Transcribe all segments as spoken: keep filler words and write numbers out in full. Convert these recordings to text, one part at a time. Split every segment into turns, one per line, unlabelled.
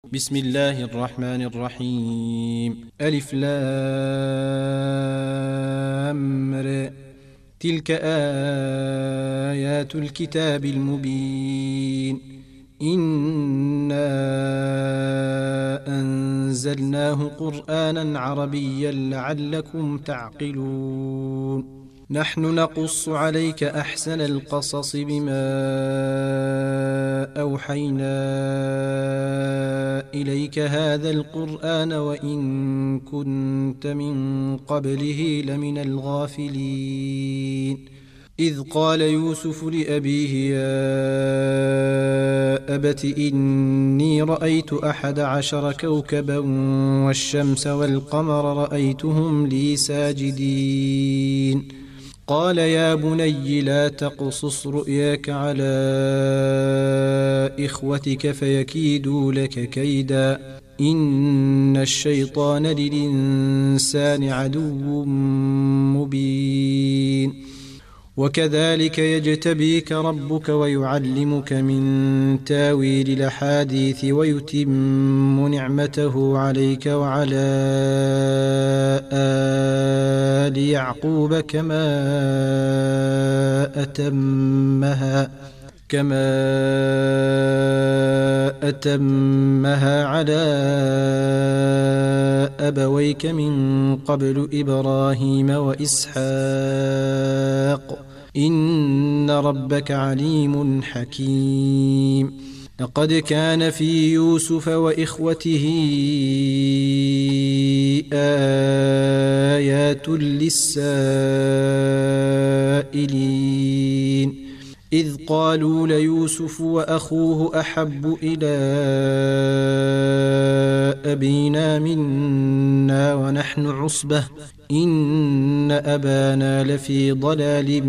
بسم الله الرحمن الرحيم. ألف لام ر. تلك آيات الكتاب المبين. إنا أنزلناه قرآنا عربيا لعلكم تعقلون. نحن نقص عليك أحسن القصص بما أوحينا إليك هذا القرآن وإن كنت من قبله لمن الغافلين. إذ قال يوسف لأبيه يا أبت إني رأيت أحد عشر كوكبا والشمس والقمر رأيتهم لي ساجدين. قال يا بني لا تقصص رؤياك على إخوتك فيكيدوا لك كيدا إن الشيطان للإنسان عدو مبين. وكذلك يجتبيك ربك ويعلمك من تاويل الأحاديث ويتم نعمته عليك وعلى آل يعقوب كما أتمها كما أتمها على أبويك من قبل إبراهيم وإسحاق إن ربك عليم حكيم. لقد كان في يوسف وإخوته آيات للسائلين. إذ قالوا ليوسف وأخوه أحب إلى أبينا منا ونحن عصبة إن أبانا لفي ضلال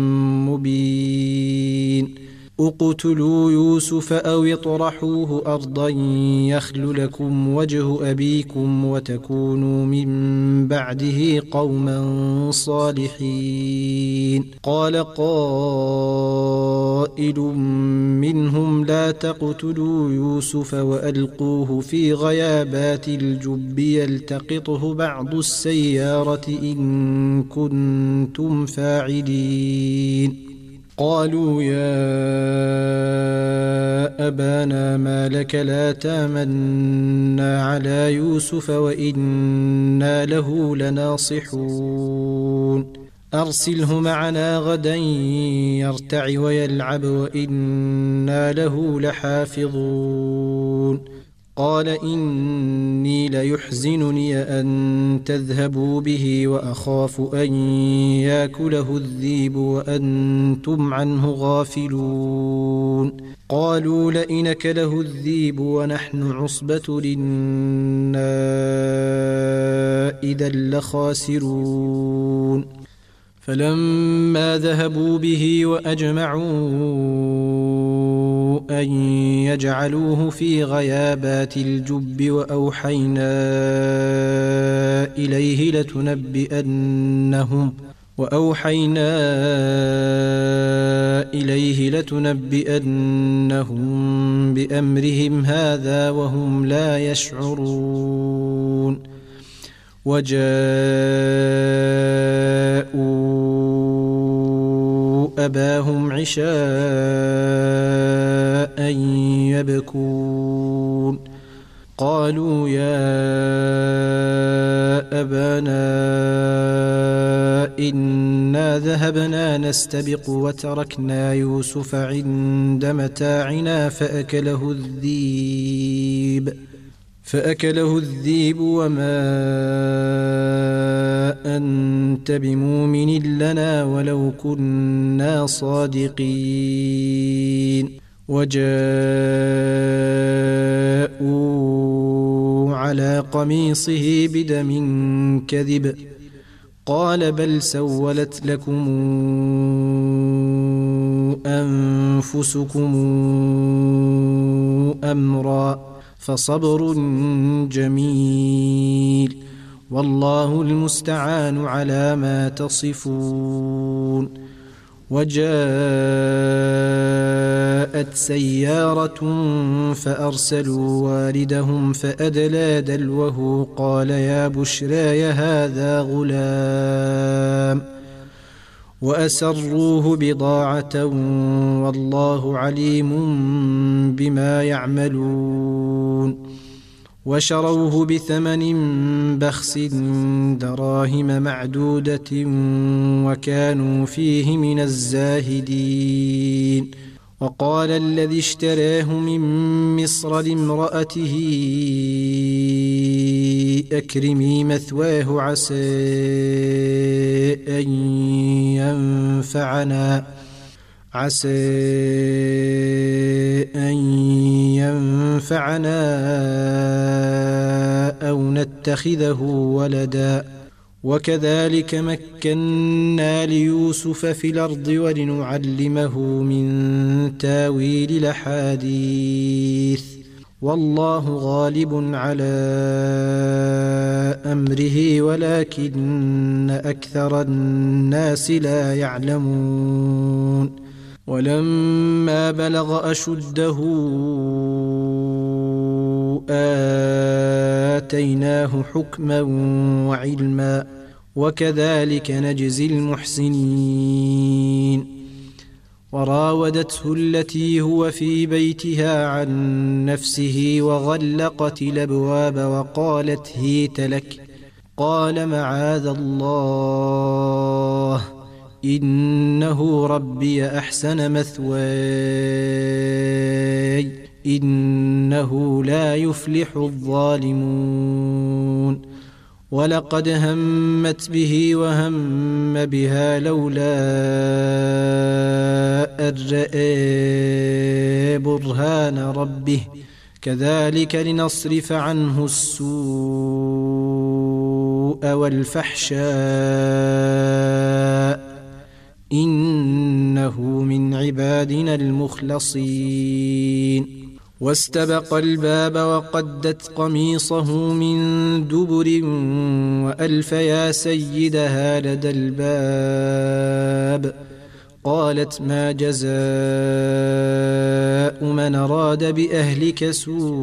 مبين. اقتلوا يوسف أو اطرحوه أرضا يخل لكم وجه أبيكم وتكونوا من بعده قوما صالحين. قال قائل منهم لا تقتلوا يوسف وألقوه في غيابات الجب يلتقطه بعض السيارة إن كنتم فاعلين. قالوا يا أبانا ما لك لا تامنا على يوسف وإنا له لناصحون. أرسله معنا غدا يرتع ويلعب وإنا له لحافظون. قال إني ليحزنني أن تذهبوا به وأخاف أن يأكله الذئب وأنتم عنه غافلون. قالوا لئن أكله الذئب ونحن عصبة إنا إذا لخاسرون. فلما ذهبوا به وأجمعوا أن يجعلوه في غيابات الجب وأوحينا إليه لتنبئنهم وأوحينا إليه لتنبئنهم بأمرهم هذا وهم لا يشعرون. وجاءوا أباهم عشاء يبكون. قالوا يا أبانا إنا ذهبنا نستبق وتركنا يوسف عند متاعنا فأكله الذئب فأكله الذئب وما أنت بمؤمن لنا ولو كنا صادقين. وجاءوا على قميصه بدم كذب قال بل سولت لكم أنفسكم أمرا فصبر جميل والله المستعان على ما تصفون. وجاءت سيارة فأرسلوا واردهم فأدلى دلوه قال يا بشراي هذا غلام وأسروه بضاعة والله عليم بما يعملون وشروه بثمن بخس دراهم معدودة وكانوا فيه من الزاهدين وقال الذي اشتراه من مصر لامرأته أكرمي مثواه عسى أن ينفعنا عسى أن ينفعنا أو نتخذه ولدا وكذلك مكنا ليوسف في الأرض ولنعلمه من تاويل الأحاديث والله غالب على أمره ولكن أكثر الناس لا يعلمون ولما بلغ أشده آتيناه حكما وعلما وكذلك نجزي المحسنين وراودته التي هو في بيتها عن نفسه وغلقت الأبواب وقالت هيت لك قال معاذ الله إنه ربي أحسن مثواي إنه لا يفلح الظالمون ولقد همت به وهم بها لولا أن رأى برهان ربه كذلك لنصرف عنه السوء والفحشاء إنه من عبادنا المخلصين واستبق الباب وقدت قميصه من دبر وألف يا سيدها لدى الباب قالت ما جزاء من أراد بأهلك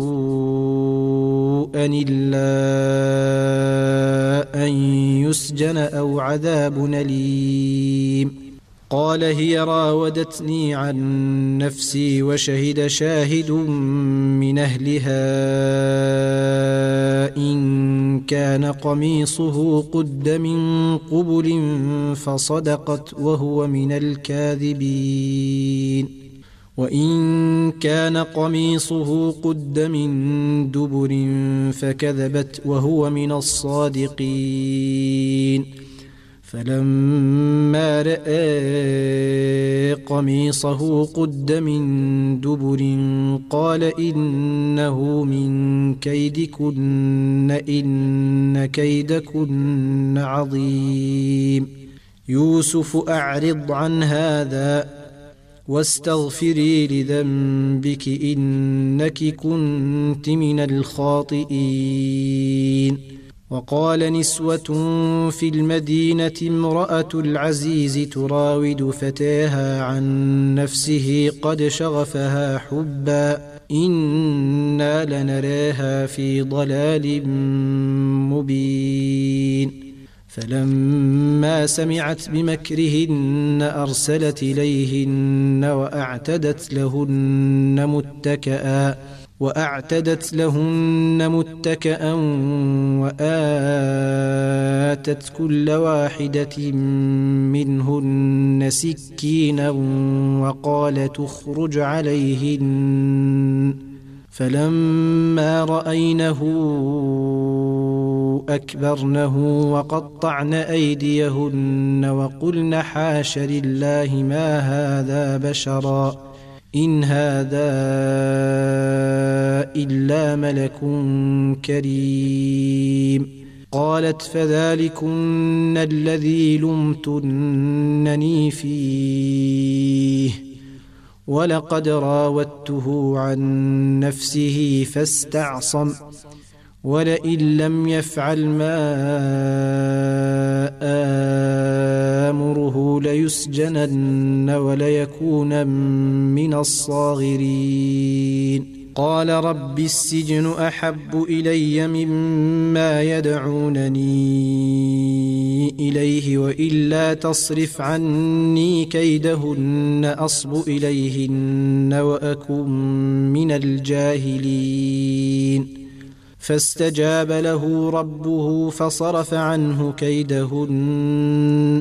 سوءا إلا أن يسجن أو عذاب أليم قال هي راودتني عن نفسي وشهد شاهد من أهلها إن كان قميصه قد من قبل فصدقت وهو من الكاذبين وإن كان قميصه قد من دبر فكذبت وهو من الصادقين فلما رأى قميصه قد من دبر قال إنه من كيدكن إن كيدكن عظيم يوسف أعرض عن هذا واستغفري لذنبك إنك كنت من الخاطئين وقال نسوة في المدينة امرأة العزيز تراود فتاها عن نفسه قد شغفها حبا إنا لنراها في ضلال مبين فلما سمعت بمكرهن أرسلت إليهن وأعتدت لهن متكئا وأعتدت لهن متكئا وآتت كل واحدة منهن سكينا وقالت اخرج عليهن فلما رأينه أكبرنه وقطعن أيديهن وقلن حاش لله ما هذا بشرا إن هذا إلا ملك كريم قالت فذلكن الذي لمتنني فيه ولقد راودته عن نفسه فاستعصم ولئن لم يفعل ما آمره ليسجنن وليكون من الصاغرين قال رب السجن أحب إلي مما يدعونني إليه وإلا تصرف عني كيدهن أصب إليهن وأكن من الجاهلين فاستجاب له ربه فصرف عنه كيدهن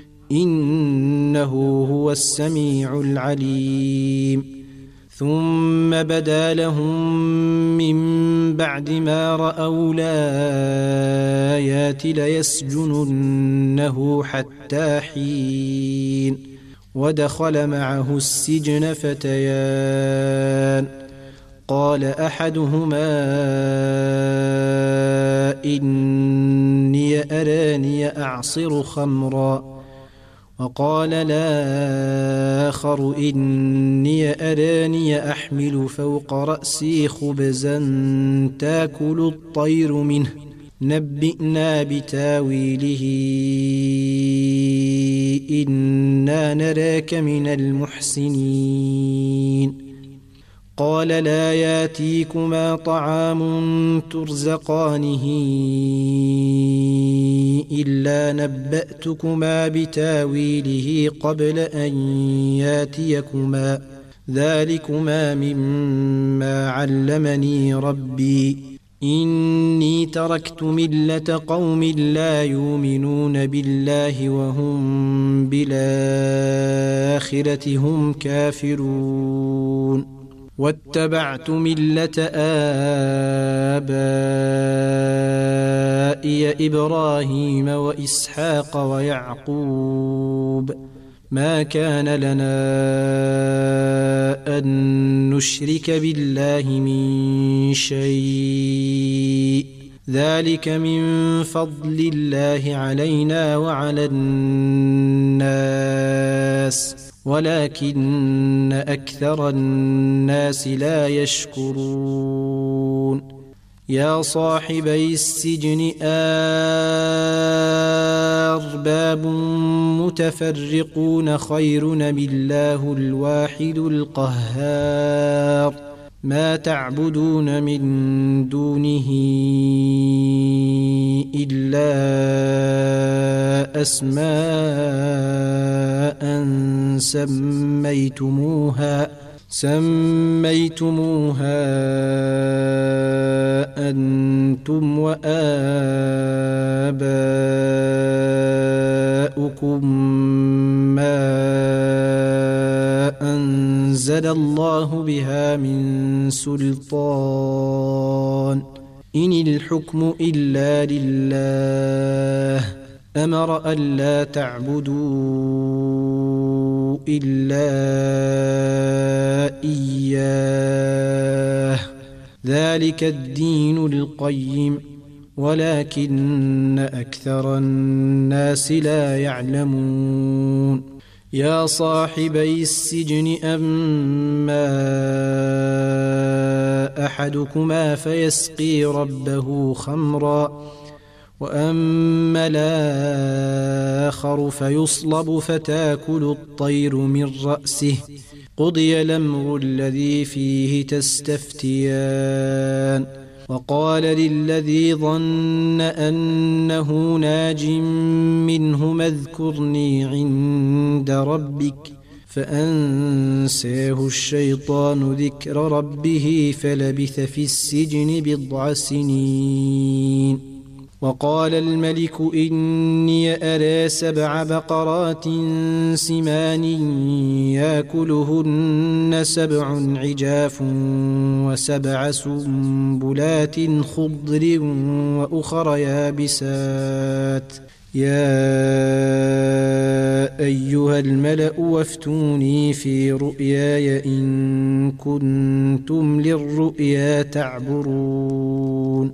إنه هو السميع العليم ثم بدا لهم من بعد ما رأوا الآيات ليسجننه حتى حين ودخل معه السجن فتيان قال أحدهما إني أراني أعصر خمرا وقال الآخر إني أراني أحمل فوق رأسي خبزا تأكل الطير منه نبئنا بتاويله إنا نراك من المحسنين قال لا ياتيكما طعام ترزقانه إلا نبأتكما بتاويله قبل أن ياتيكما ذلكما مما علمني ربي إني تركت ملة قوم لا يؤمنون بالله وهم بالآخرة هم كافرون واتبعت ملة آبائي إبراهيم وإسحاق ويعقوب ما كان لنا أن نشرك بالله من شيء ذلك من فضل الله علينا وعلى الناس ولكن أكثر الناس لا يشكرون يا صاحبي السجن أرباب متفرقون خير أم الله الواحد القهار ما تعبدون من دونه إلا أسماء سميتموها سميتموها أنتم وآباؤكم ما أنزل الله بها من سلطان إن الحكم إلا لله أمر ألا تعبدوا إلا إياه ذلك الدين القيم ولكن أكثر الناس لا يعلمون يا صاحبي السجن أما أحدكما فيسقي ربه خمرا وأما الآخر فيصلب فتاكل الطير من رأسه قضي الأمر الذي فيه تستفتيان وقال للذي ظن أنه ناج منهما اذكرني عند ربك فأنساه الشيطان ذكر ربه فلبث في السجن بضع سنين وقال الملك إني أرى سبع بقرات سمان يأكلهن سبع عجاف وسبع سنبلات خضر وأخر يابسات يا أيها الملأ وافتوني في رؤياي إن كنتم للرؤيا تعبرون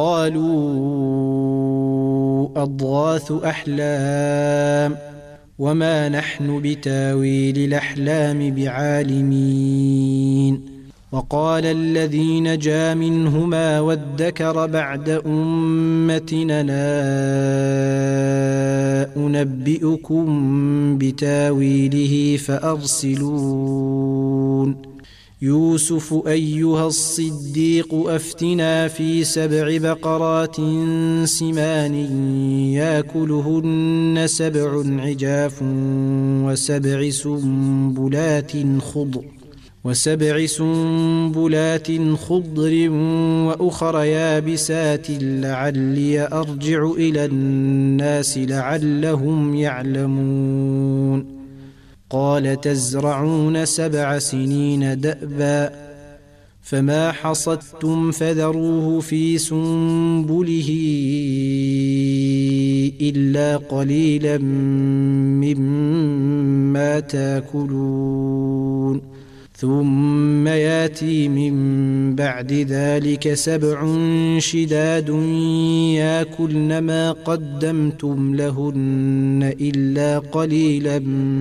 قالوا أضغاث أحلام وما نحن بتاويل الأحلام بعالمين وقال الذي نجا منهما وادكر بعد أمتنا لا أنبئكم بتاويله فأرسلون يوسف أيها الصديق أفتنا في سبع بقرات سمان يأكلهن سبع عجاف وسبع سنبلات خضر وسبع سنبلات خضر وأخر يابسات لعلي أرجع إلى الناس لعلهم يعلمون قال تزرعون سبع سنين دأبا فما حصدتم فذروه في سنبله إلا قليلا مما تأكلون ثم ياتي من بعد ذلك سبع شداد يأكلن ما قدمتم لهن إلا قليلا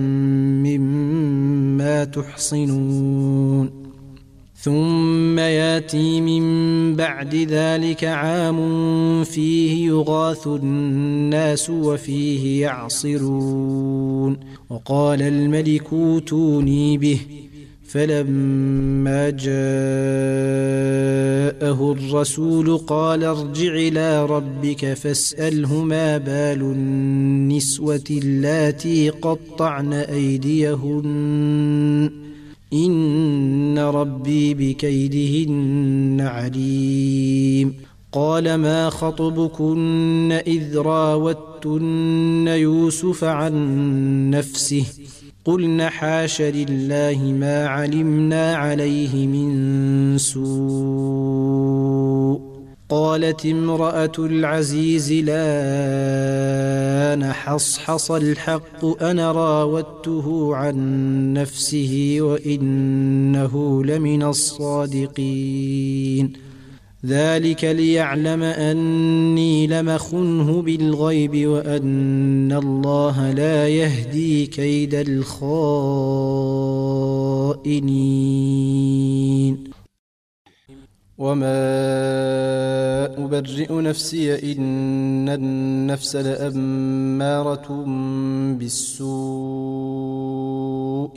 مما تحصنون ثم ياتي من بعد ذلك عام فيه يغاث الناس وفيه يعصرون وقال الملك اوتوني به فلما جاءه الرسول قال ارجع إلى ربك فاسأله ما بال النسوة اللاتي قطعن أيديهن إن ربي بكيدهن عليم قال ما خطبكن إذ راوتن يوسف عن نفسه قلن حاش لله ما علمنا عليه من سوء قالت امرأة العزيز لا نحصحص الحق أنا راودته عن نفسه وإنه لمن الصادقين ذلك ليعلم أني لم أخنه بالغيب وأن الله لا يهدي كيد الخائنين وما أبرئ نفسي إن النفس لأمارة بالسوء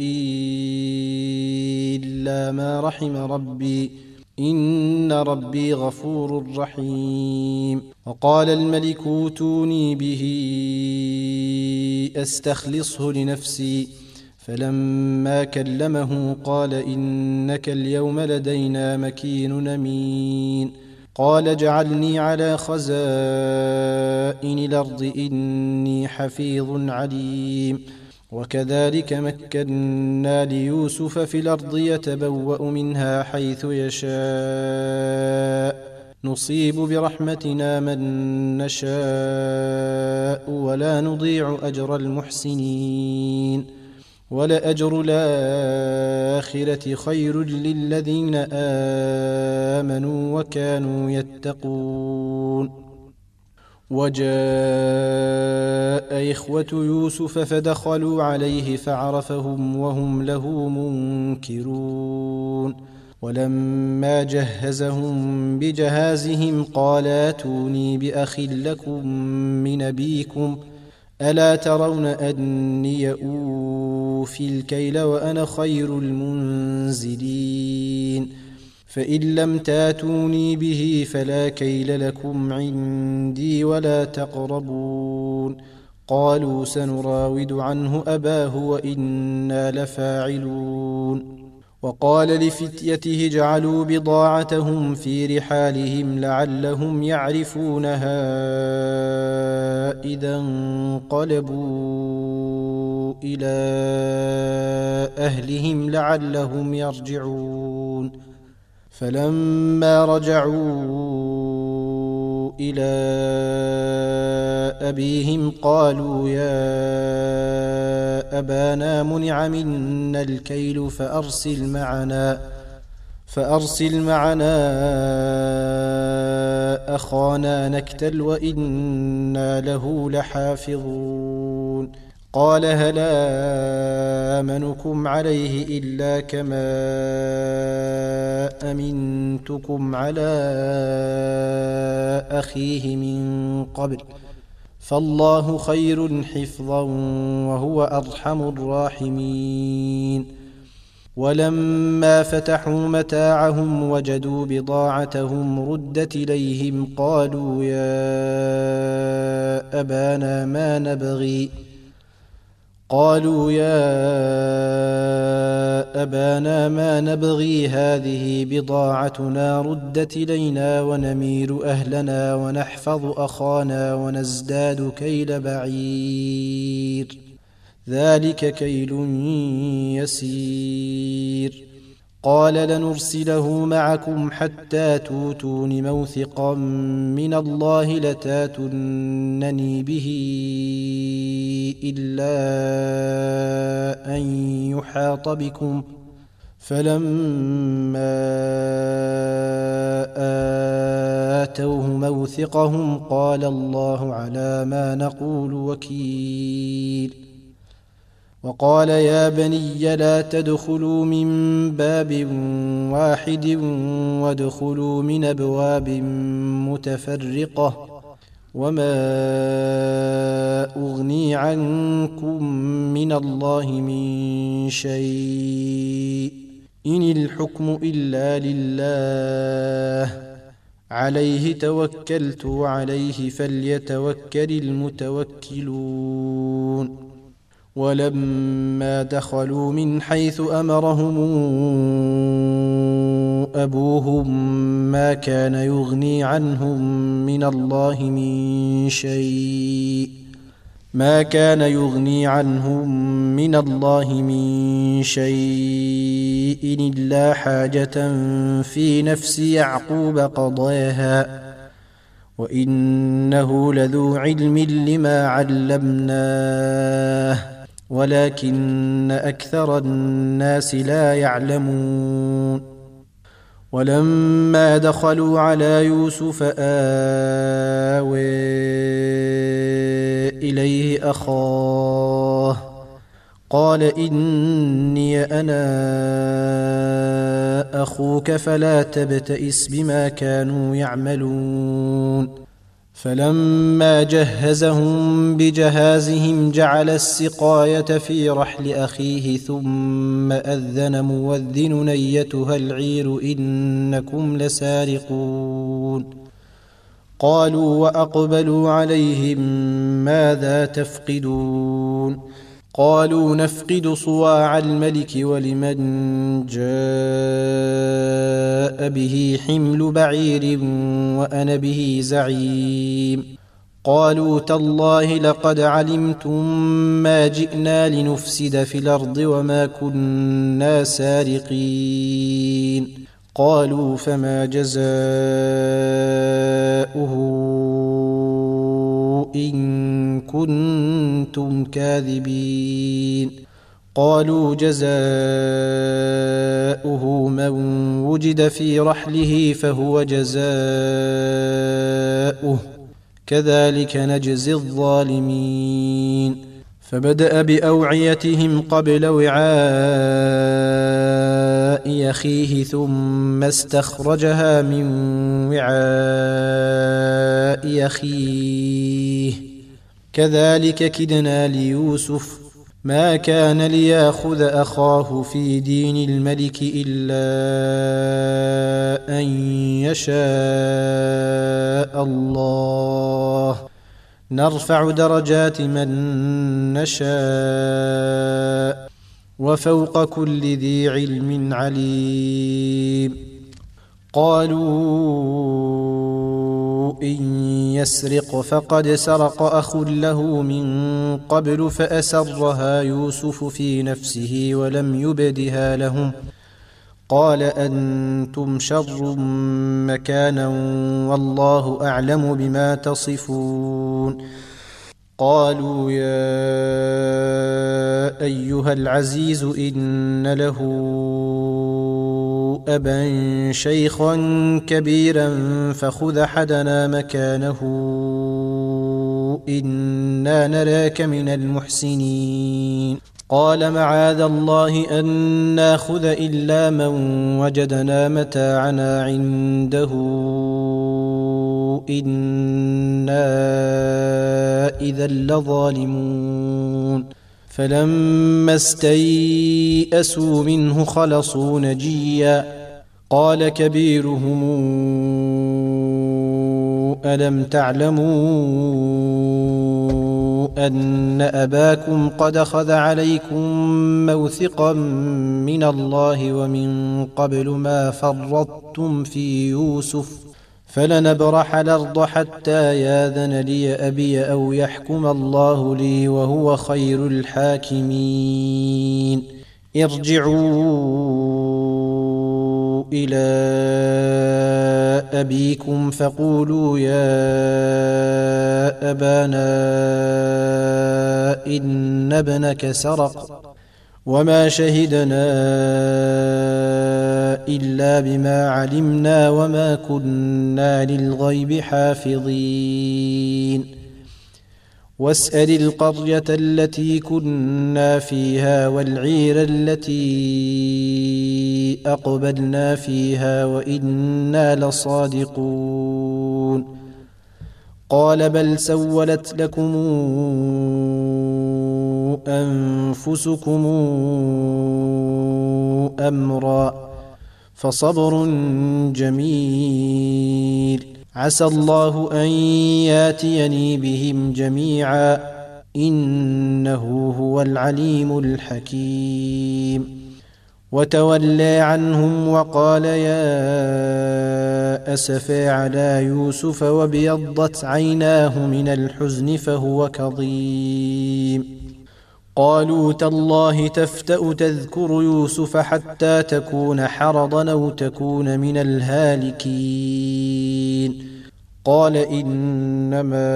إلا ما رحم ربي إن ربي غفور رحيم وقال الملك اوتوني به أستخلصه لنفسي فلما كلمه قال إنك اليوم لدينا مكين أمين قال اجعلني على خزائن الأرض إني حفيظ عليم وكذلك مكنا ليوسف في الأرض يتبوأ منها حيث يشاء نصيب برحمتنا من نشاء ولا نضيع أجر المحسنين ولأجر الآخرة خير للذين آمنوا وكانوا يتقون وجاء إخوة يوسف فدخلوا عليه فعرفهم وهم له منكرون ولما جهزهم بجهازهم قال اتوني بأخ لكم من أبيكم ألا ترون أني أوفي الكيل وأنا خير المنزلين فإن لم تاتوني به فلا كيل لكم عندي ولا تقربون قالوا سنراود عنه أباه وإنا لفاعلون وقال لفتيته اجعلوا بضاعتهم في رحالهم لعلهم يعرفونها إذا انقلبوا إلى أهلهم لعلهم يرجعون فلما رجعوا إلى أبيهم قالوا يا أبانا منع منا الكيل فأرسل معنا فأرسل معنا أخانا نكتل وإنا له لحافظون قال هل آمنكم عليه إلا كما أمنتكم على أخيه من قبل فالله خير حفظا وهو أرحم الراحمين ولما فتحوا متاعهم وجدوا بضاعتهم ردت إليهم قالوا يا أبانا ما نبغي قالوا يا أبانا ما نبغي هذه بضاعتنا ردت إلينا ونمير أهلنا ونحفظ أخانا ونزداد كيل بعير ذلك كيل يسير قال لنرسله معكم حتى توتون موثقا من الله لتاتونني به إلا أن يحاط بكم فلما آتوه موثقهم قال الله على ما نقول وكيل وقال يا بني لا تدخلوا من باب واحد وادخلوا من أبواب متفرقة وما أغني عنكم من الله من شيء إن الحكم إلا لله عليه توكلت وعليه فليتوكل المتوكلون ولما دخلوا من حيث أمرهم أبوهم ما كان يغني عنهم من الله من شيء ما كان يغني عنهم من الله من شيء إلا حاجة في نفس يعقوب قضاها وإنه لذو علم لما علمناه ولكن أكثر الناس لا يعلمون ولما دخلوا على يوسف آوى إليه أخاه قال إني أنا أخوك فلا تبتئس بما كانوا يعملون فلما جهزهم بجهازهم جعل السقاية في رحل أخيه ثم أذن مؤذن أيتها العير إنكم لسارقون قالوا وأقبلوا عليهم ماذا تفقدون قالوا نفقد صواع الملك ولمن جاء به حمل بعير وأنا به زعيم قالوا تالله لقد علمتم ما جئنا لنفسد في الأرض وما كنا سارقين قالوا فما جزاؤه إن كنتم كاذبين قالوا جزاؤه من وجد في رحله فهو جزاؤه كذلك نجزي الظالمين فبدأ بأوعيتهم قبل وعاء أخيه ثم استخرجها من وعاء أخيه كذلك كدنا ليوسف ما كان ليأخذ أخاه في دين الملك إلا أن يشاء الله نرفع درجات من نشاء وفوق كل ذي علم عليم قالوا إن يسرق فقد سرق أخ له من قبل فأسرها يوسف في نفسه ولم يبدها لهم قال أنتم شر مكانا والله أعلم بما تصفون قالوا يا أيها العزيز إن له أبا شيخا كبيرا فخذ أحدنا مكانه إنا نراك من المحسنين. قال معاذ الله أن ناخذ إلا من وجدنا متاعنا عنده إنا إذا لظالمون. فلما استيئسوا منه خلصوا نجيا. قال كبيرهم ألم تعلموا أن أباكم قد أخذ عليكم موثقا من الله ومن قبل ما فرطتم في يوسف فلنبرح الأرض حتى ياذن لي أبي أو يحكم الله لي وهو خير الحاكمين. ارجعوا إلى أبيكم فقولوا يا أبانا إن ابنك سرق وما شهدنا إلا بما علمنا وما كنا للغيب حافظين. واسأل القرية التي كنا فيها والعير التي أقبلنا فيها وإنا لصادقون. قال بل سولت لكم أنفسكم أمرا فصبر جميل عسى الله أن ياتيني بهم جميعا إنه هو العليم الحكيم. وتولى عنهم وقال يا أسفى على يوسف وابيضت عيناه من الحزن فهو كظيم. قالوا تالله تفتأ تذكر يوسف حتى تكون حرضا أو تكون من الهالكين. قال إنما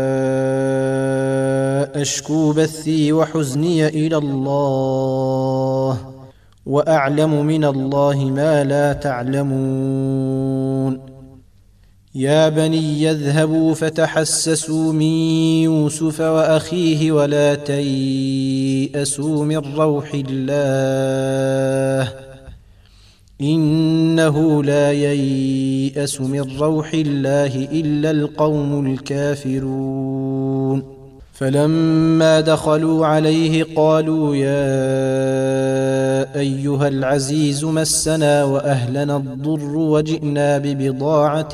أشكو بثي وحزني إلى الله وأعلم من الله ما لا تعلمون. يا بني يذهبوا فتحسسوا من يوسف وأخيه ولا تيأسوا من روح الله إنه لا ييأس من روح الله إلا القوم الكافرون. فلما دخلوا عليه قالوا يا أيها العزيز مسنا وأهلنا الضر وجئنا ببضاعة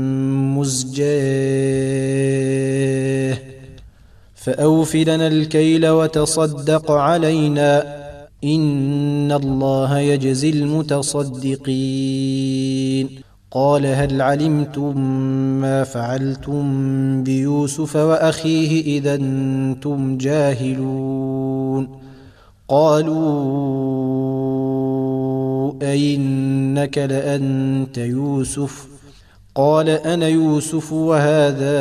مزجاة فأوف لنا الكيل وتصدق علينا إن الله يجزي المتصدقين. قال هل علمتم ما فعلتم بيوسف وأخيه إذا أنتم جاهلون. قالوا أئنك لأنت يوسف قال أنا يوسف وهذا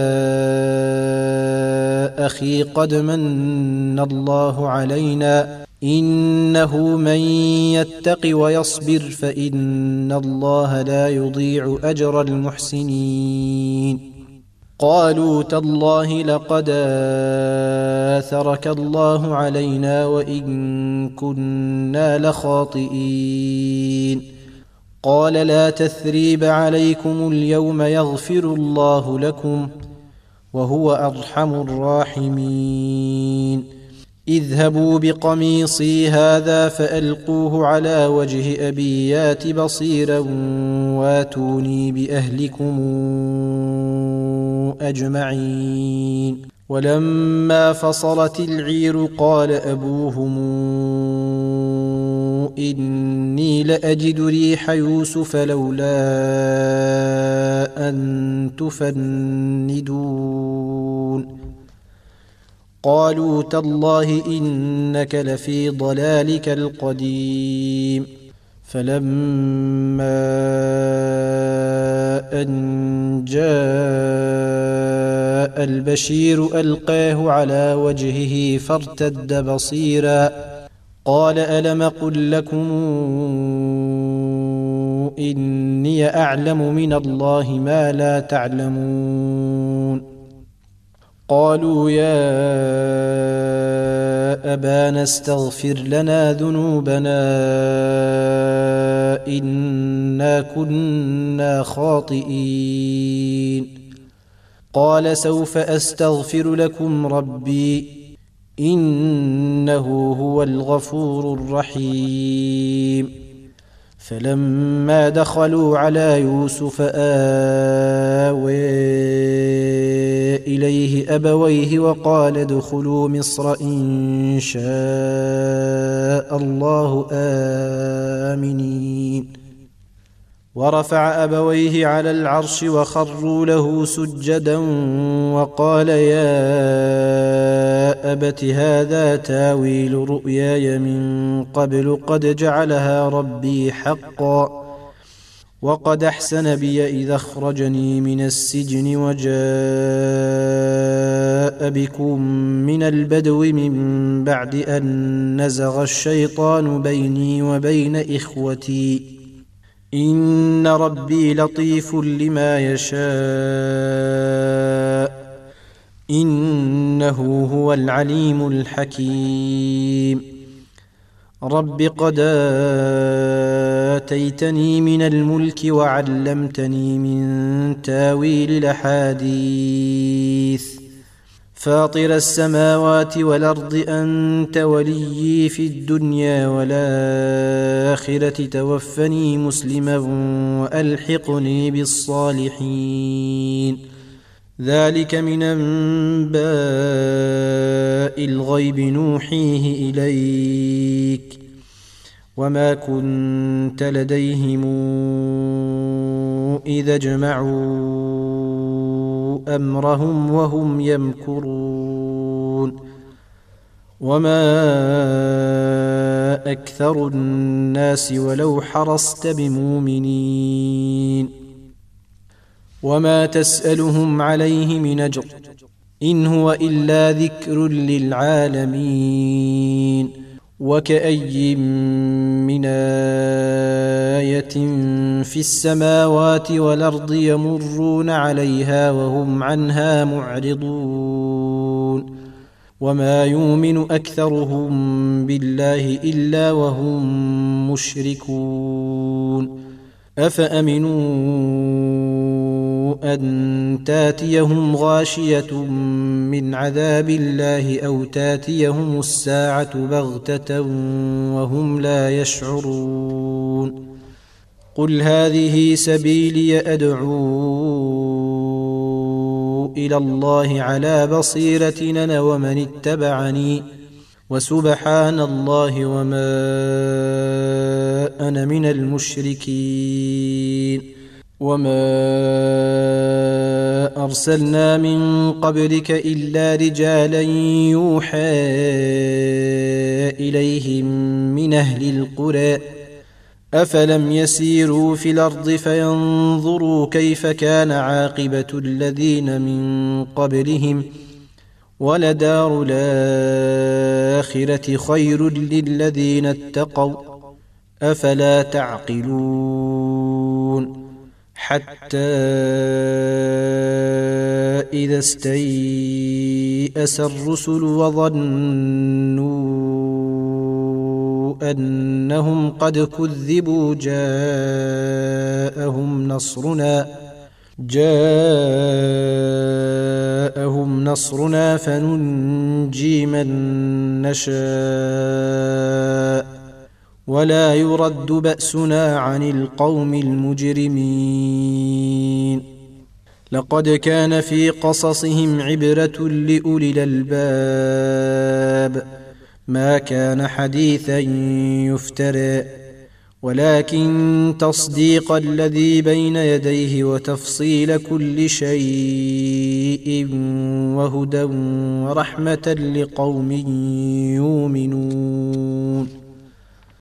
أخي قد من الله علينا إنه من يتق ويصبر فإن الله لا يضيع أجر المحسنين. قالوا تالله لقد آثرك الله علينا وإن كنا لخاطئين. قال لا تثريب عليكم اليوم يغفر الله لكم وهو أرحم الراحمين. اذهبوا بقميصي هذا فألقوه على وجه أبي يات بصيرا واتوني بأهلكم أجمعين. ولما فصلت العير قال أبوهم إني لأجد ريح يوسف لولا أن تفندون. قالوا تالله إنك لفي ضلالك القديم. فلما أن جاء البشير ألقاه على وجهه فارتد بصيرا قال ألم قل لكم إني أعلم من الله ما لا تعلمون. قالوا يا أبانا استغفر لنا ذنوبنا إنا كنا خاطئين قال سوف أستغفر لكم ربي إنه هو الغفور الرحيم فلما دخلوا على يوسف آوى إليه أبويه وقال ادخلوا مصر إن شاء الله آمنين ورفع أبويه على العرش وخروا له سجدا وقال يا أبت هذا تاويل رؤياي من قبل قد جعلها ربي حقا وقد أحسن بي إذا أخرجني من السجن وجاء بكم من البدو من بعد أن نزغ الشيطان بيني وبين إخوتي إن ربي لطيف لما يشاء إنه هو العليم الحكيم رب قد آتيتني من الملك وعلمتني من تاويل الأحاديث فاطر السماوات والأرض أنت وليي في الدنيا والآخرة توفني مسلما وألحقني بالصالحين ذلك من أنباء الغيب نوحيه إليك وما كنت لديهم إذا جمعوا أمرهم وهم يمكرون وما أكثر الناس ولو حرصت بمؤمنين وما تسألهم عليه من أجر إن هو إلا ذكر للعالمين وكأي من آية في السماوات والأرض يمرون عليها وهم عنها معرضون وما يؤمن أكثرهم بالله إلا وهم مشركون أفأمنوا أن تاتيهم غاشية من عذاب الله أو تاتيهم الساعة بغتة وهم لا يشعرون قل هذه سبيلي أدعو إلى الله على بصيرة أنا ومن اتبعني وسبحان الله وما أنا من المشركين وما أرسلنا من قبلك إلا رجالا يوحى إليهم من أهل القرى أفلم يسيروا في الأرض فينظروا كيف كان عاقبة الذين من قبلهم ولدار الآخرة خير للذين اتقوا أفلا تعقلون حتى إذا استيأس الرسل وظنوا أنهم قد كذبوا جاءهم نصرنا جاءهم نصرنا فننجي من نشاء ولا يرد بأسنا عن القوم المجرمين لقد كان في قصصهم عبرة لأولي الألباب ما كان حديثا يفترى ولكن تصديق الذي بين يديه وتفصيل كل شيء وهدى ورحمة لقوم يؤمنون